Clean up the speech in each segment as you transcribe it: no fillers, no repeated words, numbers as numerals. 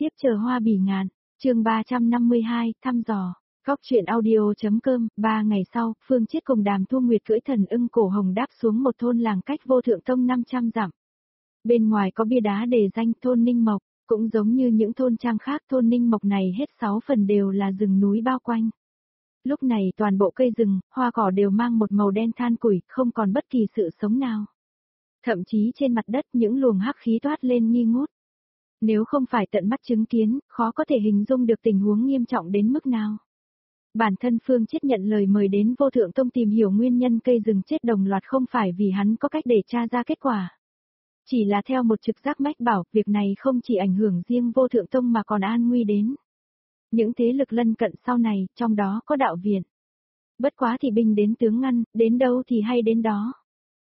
tiếp chờ hoa bỉ ngạn, chương 352, thăm dò. Góc truyện audio.com, 3 ngày sau, Phương Chiết cùng Đàm Thu Nguyệt cưỡi thần ưng cổ hồng đáp xuống một thôn làng cách Vô Thượng Tông 500 dặm. Bên ngoài có bia đá đề danh thôn Ninh Mộc, cũng giống như những thôn trang khác, thôn Ninh Mộc này hết 6 phần đều là rừng núi bao quanh. Lúc này toàn bộ cây rừng, hoa cỏ đều mang một màu đen than củi, không còn bất kỳ sự sống nào. Thậm chí trên mặt đất những luồng hắc khí toát lên nghi ngút. Nếu không phải tận mắt chứng kiến, khó có thể hình dung được tình huống nghiêm trọng đến mức nào. Bản thân Phương Chiết nhận lời mời đến Vô Thượng Tông tìm hiểu nguyên nhân cây rừng chết đồng loạt không phải vì hắn có cách để tra ra kết quả. Chỉ là theo một trực giác mách bảo, việc này không chỉ ảnh hưởng riêng Vô Thượng Tông mà còn an nguy đến những thế lực lân cận sau này, trong đó có đạo viện. Bất quá thì binh đến tướng ngăn, đến đâu thì hay đến đó.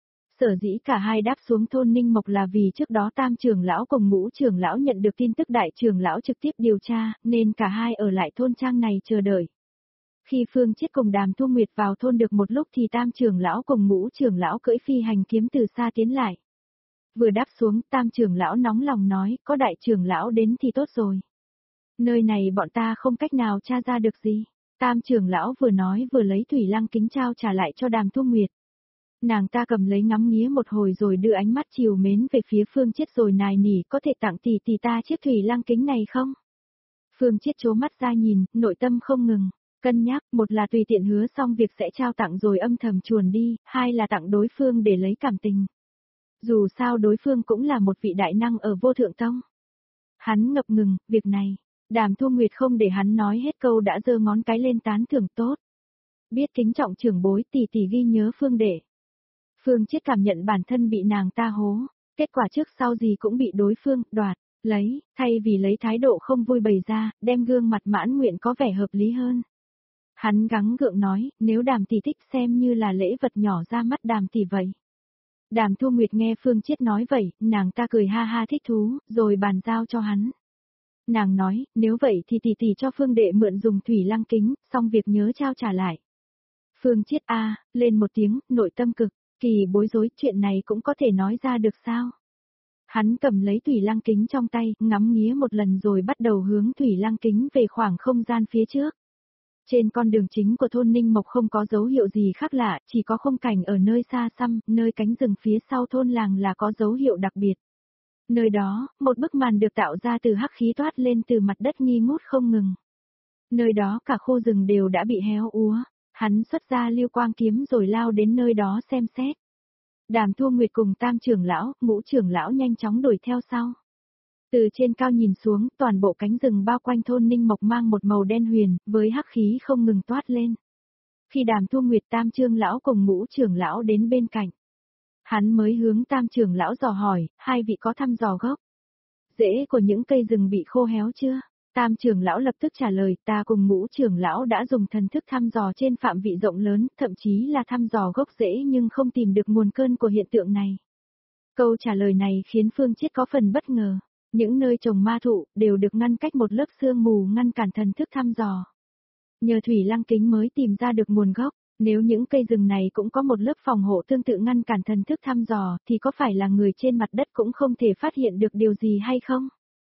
Sở dĩ cả hai đáp xuống thôn Ninh Mộc là vì trước đó Tam trưởng lão cùng Ngũ trưởng lão nhận được tin tức Đại trưởng lão trực tiếp điều tra, nên cả hai ở lại thôn trang này chờ đợi. Khi Phương Chiết cùng Đàm Thu Nguyệt vào thôn được một lúc thì Tam trưởng lão cùng Ngũ trưởng lão cưỡi phi hành kiếm từ xa tiến lại. Vừa đáp xuống, Tam trưởng lão nóng lòng nói, có Đại trưởng lão đến thì tốt rồi. Nơi này bọn ta không cách nào tra ra được gì. Tam trưởng lão vừa nói vừa lấy thủy lăng kính trao trả lại cho Đàm Thu Nguyệt. Nàng ta cầm lấy ngắm nghía một hồi rồi đưa ánh mắt trìu mến về phía Phương Chiết rồi nài nỉ, có thể tặng tỷ ta chiếc thủy lăng kính này không? Phương Chiết trố mắt ra nhìn, nội tâm không ngừng, cân nhắc, một là tùy tiện hứa xong việc sẽ trao tặng rồi âm thầm chuồn đi, hai là tặng đối phương để lấy cảm tình. Dù sao đối phương cũng là một vị đại năng ở Vô Thượng Tông. Hắn ngập ngừng, việc này, Đàm Thu Nguyệt không để hắn nói hết câu đã giơ ngón cái lên tán thưởng tốt. Biết kính trọng trưởng bối, tỷ ghi nhớ Phương đệ. Phương Chiết cảm nhận bản thân bị nàng ta hố, kết quả trước sau gì cũng bị đối phương đoạt, lấy, thay vì lấy thái độ không vui bày ra, đem gương mặt mãn nguyện có vẻ hợp lý hơn. Hắn gắng gượng nói, nếu Đàm tỷ thích xem như là lễ vật nhỏ ra mắt Đàm tỷ vậy. Đàm Thu Nguyệt nghe Phương Chiết nói vậy, nàng ta cười ha ha thích thú, rồi bàn giao cho hắn. Nàng nói, nếu vậy thì tỷ cho Phương đệ mượn dùng thủy lăng kính, xong việc nhớ trao trả lại. Phương Chiết lên một tiếng, nội tâm cực kỳ bối rối, chuyện này cũng có thể nói ra được sao? Hắn cầm lấy thủy lăng kính trong tay, ngắm nghía một lần rồi bắt đầu hướng thủy lăng kính về khoảng không gian phía trước. Trên con đường chính của thôn Ninh Mộc không có dấu hiệu gì khác lạ, chỉ có khung cảnh ở nơi xa xăm, nơi cánh rừng phía sau thôn làng là có dấu hiệu đặc biệt. Nơi đó, một bức màn được tạo ra từ hắc khí toát lên từ mặt đất nghi ngút không ngừng. Nơi đó cả khu rừng đều đã bị héo úa. Hắn xuất ra Lưu Quang kiếm rồi lao đến nơi đó xem xét. Đàm Thu Nguyệt cùng Tam trưởng lão, Ngũ trưởng lão nhanh chóng đuổi theo sau. Từ trên cao nhìn xuống, toàn bộ cánh rừng bao quanh thôn Ninh Mộc mang một màu đen huyền, với hắc khí không ngừng toát lên. Khi Đàm Thu Nguyệt Tam trưởng lão cùng Ngũ trưởng lão đến bên cạnh, hắn mới hướng Tam trưởng lão dò hỏi, hai vị có thăm dò gốc rễ của những cây rừng bị khô héo chưa? Tam trưởng lão lập tức trả lời, ta cùng Ngũ trưởng lão đã dùng thần thức thăm dò trên phạm vị rộng lớn, thậm chí là thăm dò gốc rễ nhưng không tìm được nguồn cơn của hiện tượng này. Câu trả lời này khiến Phương Chiết có phần bất ngờ. Những nơi trồng ma thụ đều được ngăn cách một lớp sương mù ngăn cản thần thức thăm dò. Nhờ thủy lăng kính mới tìm ra được nguồn gốc, nếu những cây rừng này cũng có một lớp phòng hộ tương tự ngăn cản thần thức thăm dò thì có phải là người trên mặt đất cũng không thể phát hiện được điều gì hay không?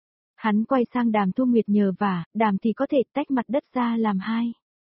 Hắn quay sang Đàm Thu Nguyệt nhờ vả, Đàm thì có thể tách mặt đất ra làm hai.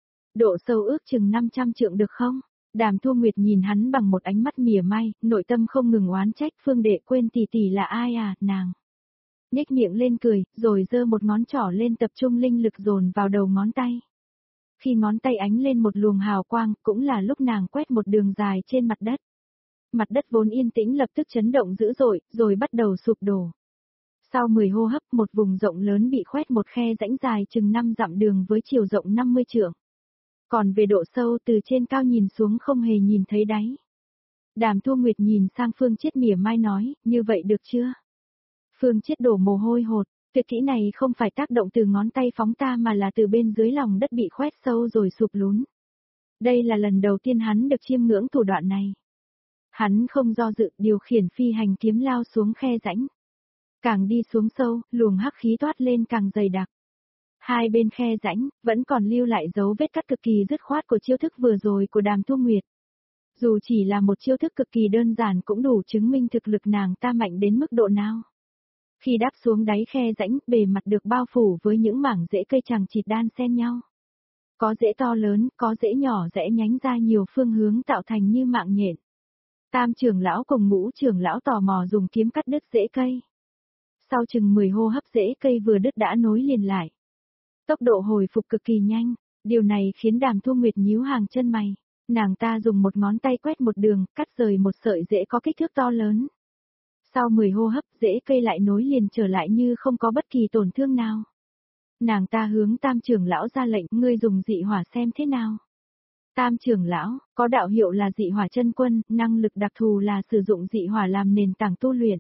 Độ sâu ước chừng 500 trượng được không? Đàm Thu Nguyệt nhìn hắn bằng một ánh mắt mỉa mai, nội tâm không ngừng oán trách, Phương đệ quên tỷ là ai à, nàng. Nhếch miệng lên cười, rồi giơ một ngón trỏ lên tập trung linh lực dồn vào đầu ngón tay. Khi ngón tay ánh lên một luồng hào quang, cũng là lúc nàng quét một đường dài trên mặt đất. Mặt đất vốn yên tĩnh lập tức chấn động dữ dội, rồi bắt đầu sụp đổ. Sau 10 hô hấp, một vùng rộng lớn bị khoét một khe rãnh dài chừng 5 dặm đường với chiều rộng 50 trượng. Còn về độ sâu từ trên cao nhìn xuống không hề nhìn thấy đáy. Đàm Thu Nguyệt nhìn sang Phương Chiết mỉa mai nói, như vậy được chưa? Phương Chiết đổ mồ hôi hột, tuyệt kỹ này không phải tác động từ ngón tay phóng ta mà là từ bên dưới lòng đất bị khoét sâu rồi sụp lún. Đây là lần đầu tiên hắn được chiêm ngưỡng thủ đoạn này. Hắn không do dự điều khiển phi hành kiếm lao xuống khe rãnh. Càng đi xuống sâu, luồng hắc khí toát lên càng dày đặc. Hai bên khe rãnh, vẫn còn lưu lại dấu vết cắt cực kỳ dứt khoát của chiêu thức vừa rồi của Đàm Thu Nguyệt. Dù chỉ là một chiêu thức cực kỳ đơn giản cũng đủ chứng minh thực lực nàng ta mạnh đến mức độ nào. Khi đáp xuống đáy khe rãnh, bề mặt được bao phủ với những mảng rễ cây chằng chịt đan xen nhau. Có rễ to lớn, có rễ nhỏ rẽ nhánh ra nhiều phương hướng tạo thành như mạng nhện. Tam trưởng lão cùng Ngũ trưởng lão tò mò dùng kiếm cắt đứt rễ cây. Sau chừng 10 hô hấp rễ cây vừa đứt đã nối liền lại. Tốc độ hồi phục cực kỳ nhanh, điều này khiến Đàm Thu Nguyệt nhíu hàng chân mày. Nàng ta dùng một ngón tay quét một đường, cắt rời một sợi rễ có kích thước to lớn. Sau 10 hô hấp rễ cây lại nối liền trở lại như không có bất kỳ tổn thương nào. Nàng ta hướng Tam trưởng lão ra lệnh, ngươi dùng dị hỏa xem thế nào. Tam trưởng lão, có đạo hiệu là dị hỏa chân quân, năng lực đặc thù là sử dụng dị hỏa làm nền tảng tu luyện.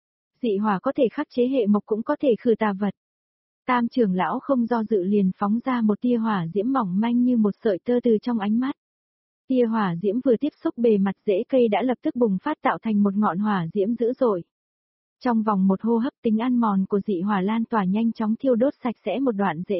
Dị hỏa có thể khắc chế hệ mộc cũng có thể khử tà vật. Tam trưởng lão không do dự liền phóng ra một tia hỏa diễm mỏng manh như một sợi tơ từ trong ánh mắt. Tia hỏa diễm vừa tiếp xúc bề mặt rễ cây đã lập tức bùng phát tạo thành một ngọn hỏa diễm dữ dội. Trong vòng một hô hấp tính ăn mòn của dị hỏa lan tỏa nhanh chóng thiêu đốt sạch sẽ một đoạn rễ.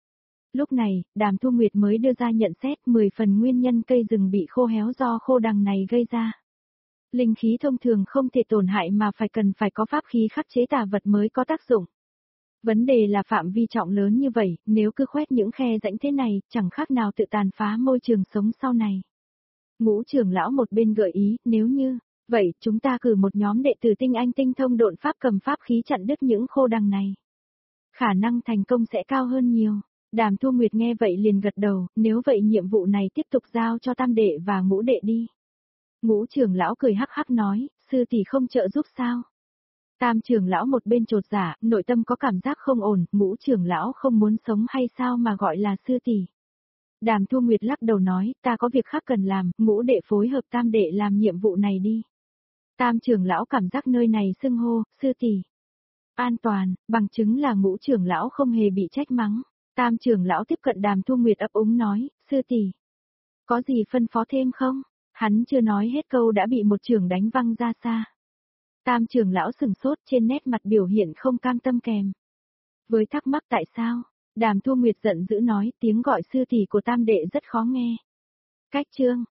Lúc này, Đàm Thu Nguyệt mới đưa ra nhận xét 10 phần nguyên nhân cây rừng bị khô héo do khô đằng này gây ra. Linh khí thông thường không thể tổn hại mà phải có pháp khí khắc chế tà vật mới có tác dụng. Vấn đề là phạm vi trọng lớn như vậy, nếu cứ khoét những khe rãnh thế này, chẳng khác nào tự tàn phá môi trường sống sau này. Ngũ trưởng lão một bên gợi ý, nếu như, vậy chúng ta cử một nhóm đệ tử tinh anh tinh thông độn pháp cầm pháp khí chặn đứt những khô đằng này. Khả năng thành công sẽ cao hơn nhiều. Đàm Thu Nguyệt nghe vậy liền gật đầu, nếu vậy nhiệm vụ này tiếp tục giao cho Tam đệ và Ngũ đệ đi. Ngũ trưởng lão cười hắc hắc nói, sư tỷ không trợ giúp sao? Tam trưởng lão một bên chột dạ, nội tâm có cảm giác không ổn, Ngũ trưởng lão không muốn sống hay sao mà gọi là sư tỷ? Đàm Thu Nguyệt lắc đầu nói, ta có việc khác cần làm, Ngũ đệ phối hợp Tam đệ làm nhiệm vụ này đi. Tam trưởng lão cảm giác nơi này xưng hô, sư tỷ. An toàn, bằng chứng là Ngũ trưởng lão không hề bị trách mắng. Tam trưởng lão tiếp cận Đàm Thu Nguyệt ấp úng nói, sư tỷ, có gì phân phó thêm không? Hắn chưa nói hết câu đã bị một trưởng đánh văng ra xa. Tam trưởng lão sừng sốt trên nét mặt biểu hiện không cam tâm kèm. Với thắc mắc tại sao, Đàm Thu Nguyệt giận dữ nói tiếng gọi sư tỷ của Tam đệ rất khó nghe. Cách chương